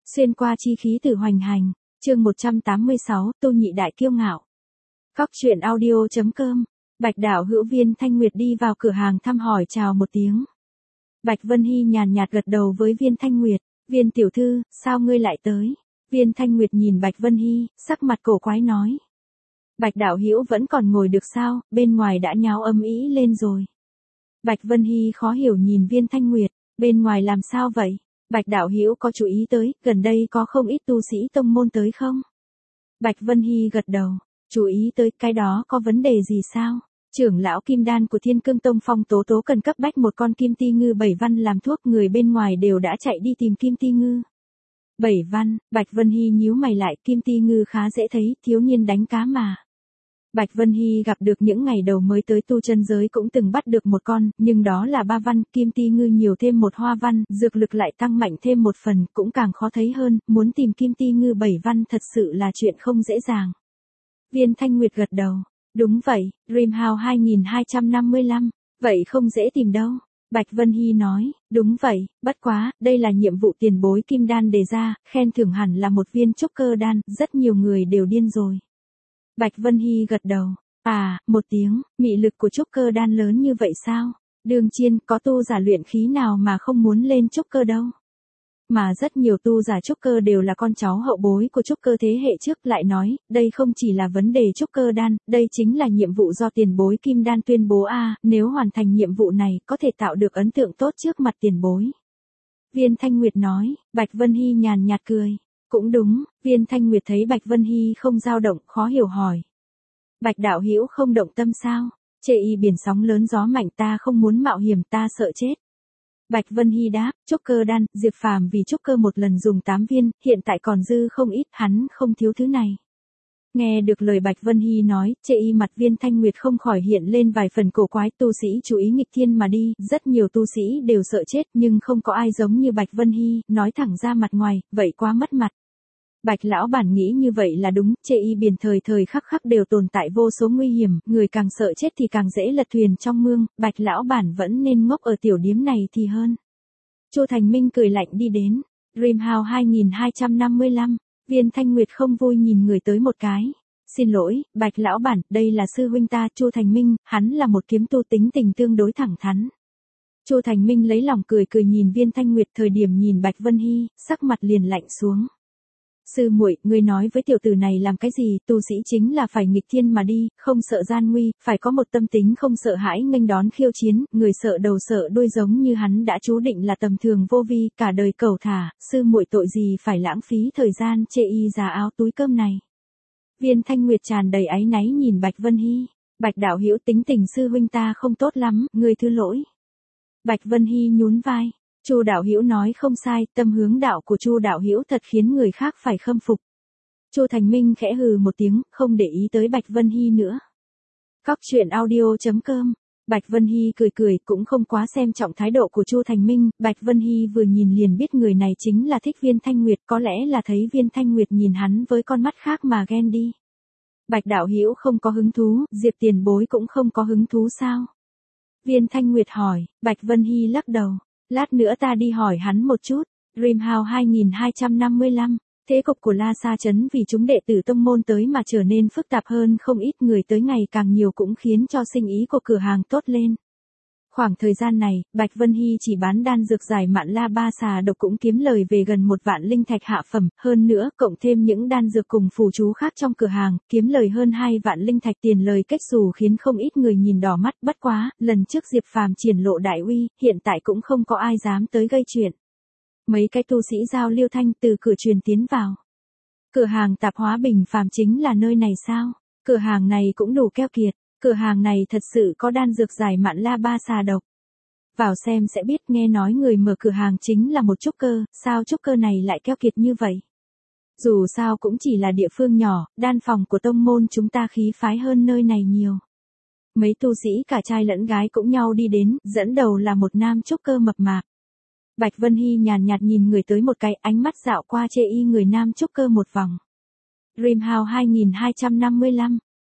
Xuyên qua chi khí từ hoành hành, chương 186, tu nhị đại kiêu ngạo. Góc truyện audio.com, Bạch Đạo Hữu Viên Thanh Nguyệt đi vào cửa hàng thăm hỏi chào một tiếng. Bạch Vân Hy nhàn nhạt gật đầu với Viên Thanh Nguyệt, Viên tiểu thư, sao ngươi lại tới? Viên Thanh Nguyệt nhìn Bạch Vân Hy, sắc mặt cổ quái nói. Bạch Đạo Hữu vẫn còn ngồi được sao, bên ngoài đã nháo âm ĩ lên rồi. Bạch Vân Hy khó hiểu nhìn Viên Thanh Nguyệt, bên ngoài làm sao vậy? Bạch Đạo Hữu có chú ý tới, gần đây có không ít tu sĩ tông môn tới không? Bạch Vân Hy gật đầu, chú ý tới, cái đó có vấn đề gì sao? Trưởng lão Kim Đan của Thiên Cương Tông Phong Tố Tố cần cấp bách một con kim ti ngư 7 văn làm thuốc, người bên ngoài đều đã chạy đi tìm kim ti ngư. 7 văn, Bạch Vân Hy nhíu mày lại, kim ti ngư khá dễ thấy, thiếu niên đánh cá mà. Bạch Vân Hy gặp được những ngày đầu mới tới tu chân giới cũng từng bắt được một con, nhưng đó là 3 văn, kim ti ngư nhiều thêm một hoa văn, dược lực lại tăng mạnh thêm một phần, cũng càng khó thấy hơn, muốn tìm kim ti ngư 7 văn thật sự là chuyện không dễ dàng. Viên Thanh Nguyệt gật đầu, đúng vậy, Rimhouse 2255, vậy không dễ tìm đâu. Bạch Vân Hy nói, đúng vậy, bất quá, đây là nhiệm vụ tiền bối Kim Đan đề ra, khen thưởng hẳn là một viên trúc cơ đan, rất nhiều người đều điên rồi. Bạch Vân Hy gật đầu, một tiếng, mị lực của trúc cơ đan lớn như vậy sao? Đường Chiên, có tu giả luyện khí nào mà không muốn lên trúc cơ đâu? Mà rất nhiều tu giả trúc cơ đều là con cháu hậu bối của trúc cơ thế hệ trước, lại nói, đây không chỉ là vấn đề trúc cơ đan, đây chính là nhiệm vụ do tiền bối Kim Đan tuyên bố nếu hoàn thành nhiệm vụ này, có thể tạo được ấn tượng tốt trước mặt tiền bối. Viên Thanh Nguyệt nói, Bạch Vân Hy nhàn nhạt cười. Cũng đúng, Viên Thanh Nguyệt thấy Bạch Vân Hy không dao động, khó hiểu hỏi. Bạch Đạo Hữu không động tâm sao? Chê y biển sóng lớn gió mạnh, ta không muốn mạo hiểm, ta sợ chết. Bạch Vân Hy đáp, trúc cơ đan, Diệp Phàm vì trúc cơ một lần dùng 8 viên, hiện tại còn dư không ít, hắn không thiếu thứ này. Nghe được lời Bạch Vân Hy nói, chê y mặt Viên Thanh Nguyệt không khỏi hiện lên vài phần cổ quái, tu sĩ chú ý nghịch thiên mà đi, rất nhiều tu sĩ đều sợ chết, nhưng không có ai giống như Bạch Vân Hy, nói thẳng ra mặt ngoài, vậy quá mất mặt. Bạch lão bản nghĩ như vậy là đúng, chê y biển thời thời khắc khắc đều tồn tại vô số nguy hiểm, người càng sợ chết thì càng dễ lật thuyền trong mương, Bạch lão bản vẫn nên ngốc ở tiểu điếm này thì hơn. Chu Thành Minh cười lạnh đi đến, Rimhouse 2255, Viên Thanh Nguyệt không vui nhìn người tới một cái. Xin lỗi, Bạch lão bản, đây là sư huynh ta, Chu Thành Minh, hắn là một kiếm tu tính tình tương đối thẳng thắn. Chu Thành Minh lấy lòng cười cười nhìn Viên Thanh Nguyệt, thời điểm nhìn Bạch Vân Hy, sắc mặt liền lạnh xuống. Sư muội, ngươi nói với tiểu tử này làm cái gì? Tu sĩ chính là phải nghịch thiên mà đi, không sợ gian nguy, phải có một tâm tính không sợ hãi nghênh đón khiêu chiến, người sợ đầu sợ đuôi giống như hắn đã chú định là tầm thường vô vi, cả đời cẩu thả, sư muội tội gì phải lãng phí thời gian chê y già áo túi cơm này. Viên Thanh Nguyệt tràn đầy áy náy nhìn Bạch Vân Hy, Bạch Đạo Hữu tính tình sư huynh ta không tốt lắm, ngươi thứ lỗi. Bạch Vân Hy nhún vai. Chu đạo hữu nói không sai, tâm hướng đạo của Chu đạo hữu thật khiến người khác phải khâm phục. Chu Thành Minh khẽ hừ một tiếng, không để ý tới Bạch Vân Hy nữa. Góc truyện audio.com, Bạch Vân Hy cười cười, cũng không quá xem trọng thái độ của Chu Thành Minh, Bạch Vân Hy vừa nhìn liền biết người này chính là thích Viên Thanh Nguyệt, có lẽ là thấy Viên Thanh Nguyệt nhìn hắn với con mắt khác mà ghen đi. Bạch đạo hữu không có hứng thú, Diệp tiền bối cũng không có hứng thú sao? Viên Thanh Nguyệt hỏi, Bạch Vân Hy lắc đầu. Lát nữa ta đi hỏi hắn một chút. Rimhouse 2255, thế cục của La Sa Trấn vì chúng đệ tử tông môn tới mà trở nên phức tạp hơn, không ít người tới ngày càng nhiều cũng khiến cho sinh ý của cửa hàng tốt lên. Khoảng thời gian này, Bạch Vân Hy chỉ bán đan dược giải mạn la ba xà độc cũng kiếm lời về gần 1 vạn linh thạch hạ phẩm, hơn nữa, cộng thêm những đan dược cùng phù chú khác trong cửa hàng, kiếm lời hơn 2 vạn linh thạch, tiền lời kết xù khiến không ít người nhìn đỏ mắt, bất quá, lần trước Diệp Phàm triển lộ đại uy, hiện tại cũng không có ai dám tới gây chuyện. Mấy cái tu sĩ giao Liêu Thanh từ cửa truyền tiến vào. Cửa hàng tạp hóa Bình Phàm chính là nơi này sao? Cửa hàng này cũng đủ keo kiệt. Cửa hàng này thật sự có đan dược giải mạn la ba xà độc. Vào xem sẽ biết, nghe nói người mở cửa hàng chính là một trúc cơ, sao trúc cơ này lại keo kiệt như vậy? Dù sao cũng chỉ là địa phương nhỏ, đan phòng của tông môn chúng ta khí phái hơn nơi này nhiều. Mấy tu sĩ cả trai lẫn gái cũng nhau đi đến, dẫn đầu là một nam trúc cơ mập mạp. Bạch Vân Hy nhàn nhạt nhìn người tới một cái, ánh mắt dạo qua chê y người nam trúc cơ một vòng. Rimhouse 2255,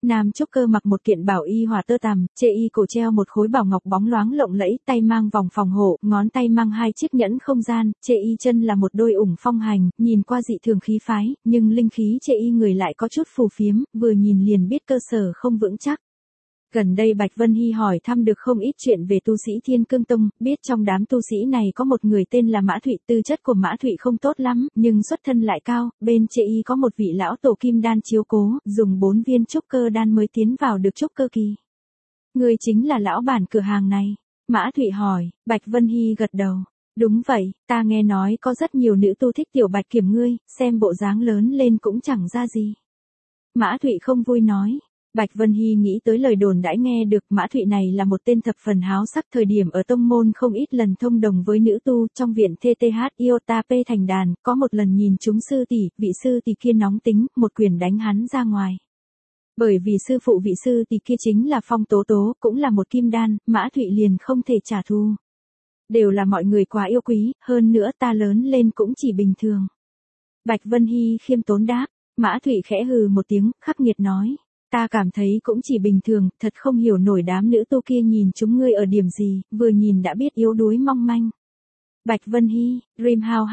Nam trúc cơ mặc một kiện bảo y hỏa tơ tằm, chê y cổ treo một khối bảo ngọc bóng loáng lộng lẫy, tay mang vòng phòng hộ, ngón tay mang hai chiếc nhẫn không gian, chê y chân là một đôi ủng phong hành, nhìn qua dị thường khí phái, nhưng linh khí chê y người lại có chút phù phiếm, vừa nhìn liền biết cơ sở không vững chắc. Gần đây Bạch Vân Hy hỏi thăm được không ít chuyện về tu sĩ Thiên Cương Tông, biết trong đám tu sĩ này có một người tên là Mã Thụy, tư chất của Mã Thụy không tốt lắm, nhưng xuất thân lại cao, bên chê y có một vị lão tổ kim đan chiếu cố, dùng 4 viên trúc cơ đan mới tiến vào được trúc cơ kỳ. Người chính là lão bản cửa hàng này. Mã Thụy hỏi, Bạch Vân Hy gật đầu. Đúng vậy, ta nghe nói có rất nhiều nữ tu thích tiểu Bạch Kiểm ngươi, xem bộ dáng lớn lên cũng chẳng ra gì. Mã Thụy không vui nói. Bạch Vân Hy nghĩ tới lời đồn đãi nghe được Mã Thụy này là một tên thập phần háo sắc, thời điểm ở tông môn không ít lần thông đồng với nữ tu, trong viện TTH Iota P thành đàn, có một lần nhìn chúng sư tỷ, vị sư tỷ kia nóng tính, một quyền đánh hắn ra ngoài. Bởi vì sư phụ vị sư tỷ kia chính là Phong Tố Tố, cũng là một kim đan, Mã Thụy liền không thể trả thù. Đều là mọi người quá yêu quý, hơn nữa ta lớn lên cũng chỉ bình thường. Bạch Vân Hy khiêm tốn đáp, Mã Thụy khẽ hừ một tiếng, khắc nghiệt nói. Ta cảm thấy cũng chỉ bình thường, thật không hiểu nổi đám nữ tu kia nhìn chúng ngươi ở điểm gì, vừa nhìn đã biết yếu đuối mong manh. Bạch Vân Hy, Dreamhouse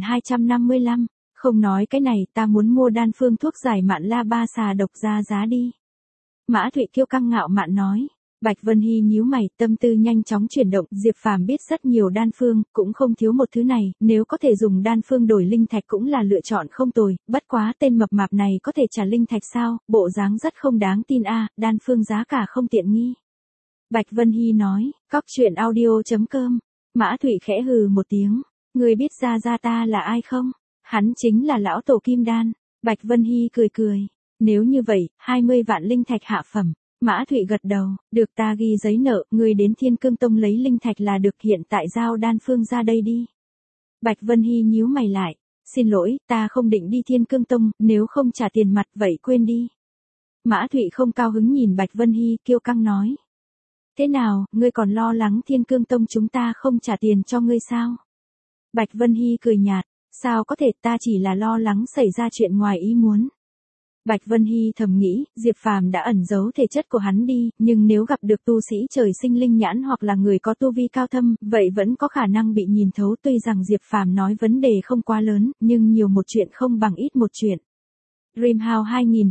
2255, không nói cái này, ta muốn mua đan phương thuốc giải mạn la ba xà độc ra giá đi. Mã Thụy kiêu căng ngạo mạn nói. Bạch Vân Hy nhíu mày, tâm tư nhanh chóng chuyển động, Diệp Phàm biết rất nhiều đan phương, cũng không thiếu một thứ này, nếu có thể dùng đan phương đổi linh thạch cũng là lựa chọn không tồi, bất quá tên mập mạp này có thể trả linh thạch sao, bộ dáng rất không đáng tin a, đan phương giá cả không tiện nghi. Bạch Vân Hy nói, cóc truyện audio.com, Mã Thụy khẽ hừ một tiếng, người biết ra ta là ai không? Hắn chính là lão tổ kim đan. Bạch Vân Hy cười cười, nếu như vậy, 20 vạn linh thạch hạ phẩm. Mã Thụy gật đầu, được ta ghi giấy nợ, người đến Thiên Cương Tông lấy linh thạch là được, hiện tại giao đan phương ra đây đi. Bạch Vân Hy nhíu mày lại, xin lỗi, ta không định đi Thiên Cương Tông, nếu không trả tiền mặt vậy quên đi. Mã Thụy không cao hứng nhìn Bạch Vân Hy, kiêu căng nói. Thế nào, ngươi còn lo lắng Thiên Cương Tông chúng ta không trả tiền cho ngươi sao? Bạch Vân Hy cười nhạt, sao có thể, ta chỉ là lo lắng xảy ra chuyện ngoài ý muốn. Bạch Vân Hy thầm nghĩ, Diệp Phàm đã ẩn giấu thể chất của hắn đi, nhưng nếu gặp được tu sĩ trời sinh linh nhãn hoặc là người có tu vi cao thâm, vậy vẫn có khả năng bị nhìn thấu, tuy rằng Diệp Phàm nói vấn đề không quá lớn, nhưng nhiều một chuyện không bằng ít một chuyện. Dreamhouse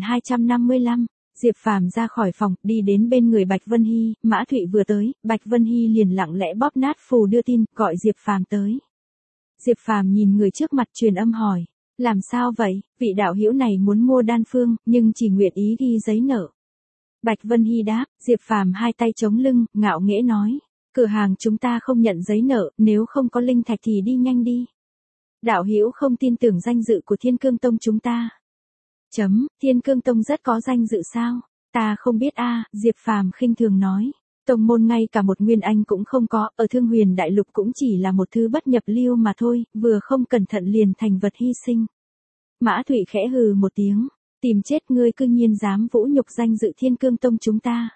2255, Diệp Phàm ra khỏi phòng, đi đến bên người Bạch Vân Hy, Mã Thụy vừa tới, Bạch Vân Hy liền lặng lẽ bóp nát phù đưa tin, gọi Diệp Phàm tới. Diệp Phàm nhìn người trước mặt truyền âm hỏi. Làm sao vậy, vị đạo hữu này muốn mua đan phương, nhưng chỉ nguyện ý ghi giấy nợ. Bạch Vân Hy đáp, Diệp Phàm hai tay chống lưng, ngạo nghễ nói. Cửa hàng chúng ta không nhận giấy nợ, nếu không có linh thạch thì đi nhanh đi. Đạo hữu không tin tưởng danh dự của Thiên Cương Tông chúng ta. Thiên Cương Tông rất có danh dự sao? Ta không biết a, Diệp Phàm khinh thường nói. Tông môn ngay cả một nguyên anh cũng không có, ở Thương Huyền Đại Lục cũng chỉ là một thứ bất nhập lưu mà thôi, vừa không cẩn thận liền thành vật hy sinh. Mã Thụy khẽ hừ một tiếng, tìm chết ngươi cư nhiên dám vũ nhục danh dự Thiên Cương Tông chúng ta.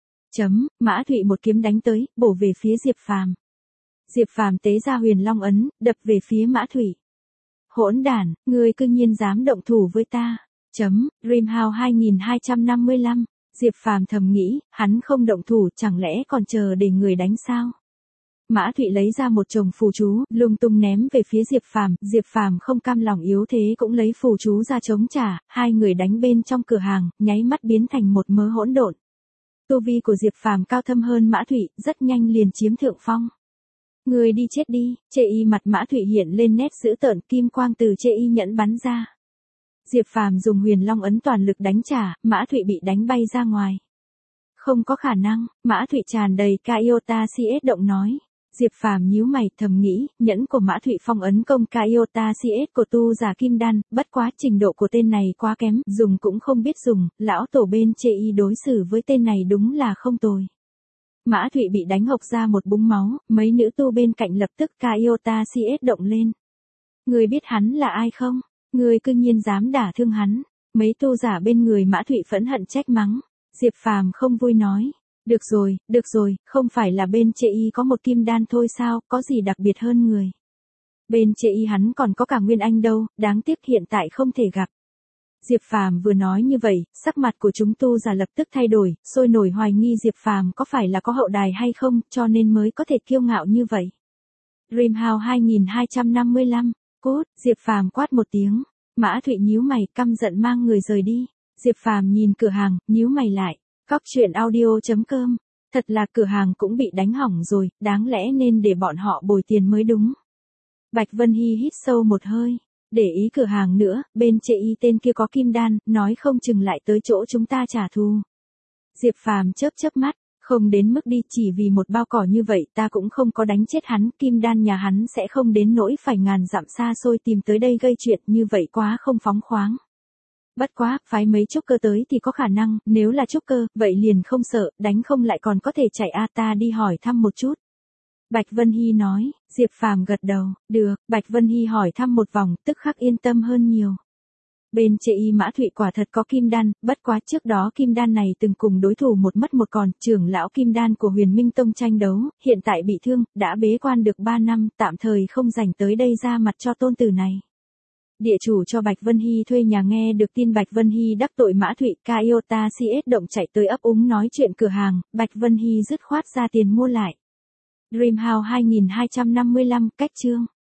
Mã Thụy một kiếm đánh tới, bổ về phía Diệp Phàm. Diệp Phàm tế ra Huyền Long ấn, đập về phía Mã Thụy. Hỗn đản, ngươi cư nhiên dám động thủ với ta. Dreamhouse 2255, Diệp Phàm thầm nghĩ, hắn không động thủ chẳng lẽ còn chờ để người đánh sao? Mã Thụy lấy ra một chồng phù chú, lung tung ném về phía Diệp Phàm không cam lòng yếu thế cũng lấy phù chú ra chống trả, hai người đánh bên trong cửa hàng, nháy mắt biến thành một mớ hỗn độn. Tu vi của Diệp Phàm cao thâm hơn Mã Thụy, rất nhanh liền chiếm thượng phong. Người đi chết đi, chê y mặt Mã Thụy hiện lên nét dữ tợn, kim quang từ chê y nhẫn bắn ra. Diệp Phàm dùng Huyền Long ấn toàn lực đánh trả, Mã Thụy bị đánh bay ra ngoài. Không có khả năng, Mã Thụy tràn đầy Kaiota CS động nói. Diệp Phàm nhíu mày thầm nghĩ, nhẫn của Mã Thụy phong ấn công Kaiota CS của tu giả kim đan, bất quá trình độ của tên này quá kém, dùng cũng không biết dùng, lão tổ bên chê y đối xử với tên này đúng là không tồi. Mã Thụy bị đánh hộc ra một búng máu, mấy nữ tu bên cạnh lập tức Kaiota CS động lên. Người biết hắn là ai không? Người cư nhiên dám đả thương hắn. Mấy tu giả bên người Mã Thụy phẫn hận trách mắng. Diệp Phàm không vui nói. Được rồi, không phải là bên chê y có một kim đan thôi sao, có gì đặc biệt hơn người. Bên chê y hắn còn có cả Nguyên Anh đâu, đáng tiếc hiện tại không thể gặp. Diệp Phàm vừa nói như vậy, sắc mặt của chúng tu giả lập tức thay đổi, sôi nổi hoài nghi Diệp Phàm có phải là có hậu đài hay không, cho nên mới có thể kiêu ngạo như vậy. Dreamhouse 2255, cút, Diệp Phàm quát một tiếng. Mã Thụy nhíu mày, căm giận mang người rời đi. Diệp Phàm nhìn cửa hàng, nhíu mày lại. Cóc truyện audio.com. Thật là cửa hàng cũng bị đánh hỏng rồi, đáng lẽ nên để bọn họ bồi tiền mới đúng. Bạch Vân Hy hít sâu một hơi. Để ý cửa hàng nữa, bên chê y tên kia có kim đan, nói không chừng lại tới chỗ chúng ta trả thù. Diệp Phàm chớp chớp mắt, không đến mức đi, chỉ vì một bao cỏ như vậy ta cũng không có đánh chết hắn, kim đan nhà hắn sẽ không đến nỗi phải ngàn dặm xa xôi tìm tới đây gây chuyện, như vậy quá không phóng khoáng. Bất quá, phái mấy trúc cơ tới thì có khả năng, nếu là trúc cơ, vậy liền không sợ, đánh không lại còn có thể chạy ta đi hỏi thăm một chút. Bạch Vân Hy nói, Diệp Phàm gật đầu, được, Bạch Vân Hy hỏi thăm một vòng, tức khắc yên tâm hơn nhiều. Bên chê y Mã Thụy quả thật có kim đan, bất quá trước đó kim đan này từng cùng đối thủ một mất một còn, trưởng lão kim đan của Huyền Minh Tông tranh đấu, hiện tại bị thương, đã bế quan được 3 năm, tạm thời không rảnh tới đây ra mặt cho tôn tử này. Địa chủ cho Bạch Vân Hy thuê nhà nghe được tin Bạch Vân Hy đắc tội Mã Thụy, Iota CS động chạy tới ấp úng nói chuyện cửa hàng, Bạch Vân Hy dứt khoát ra tiền mua lại. Dreamhouse 2255, cách chương.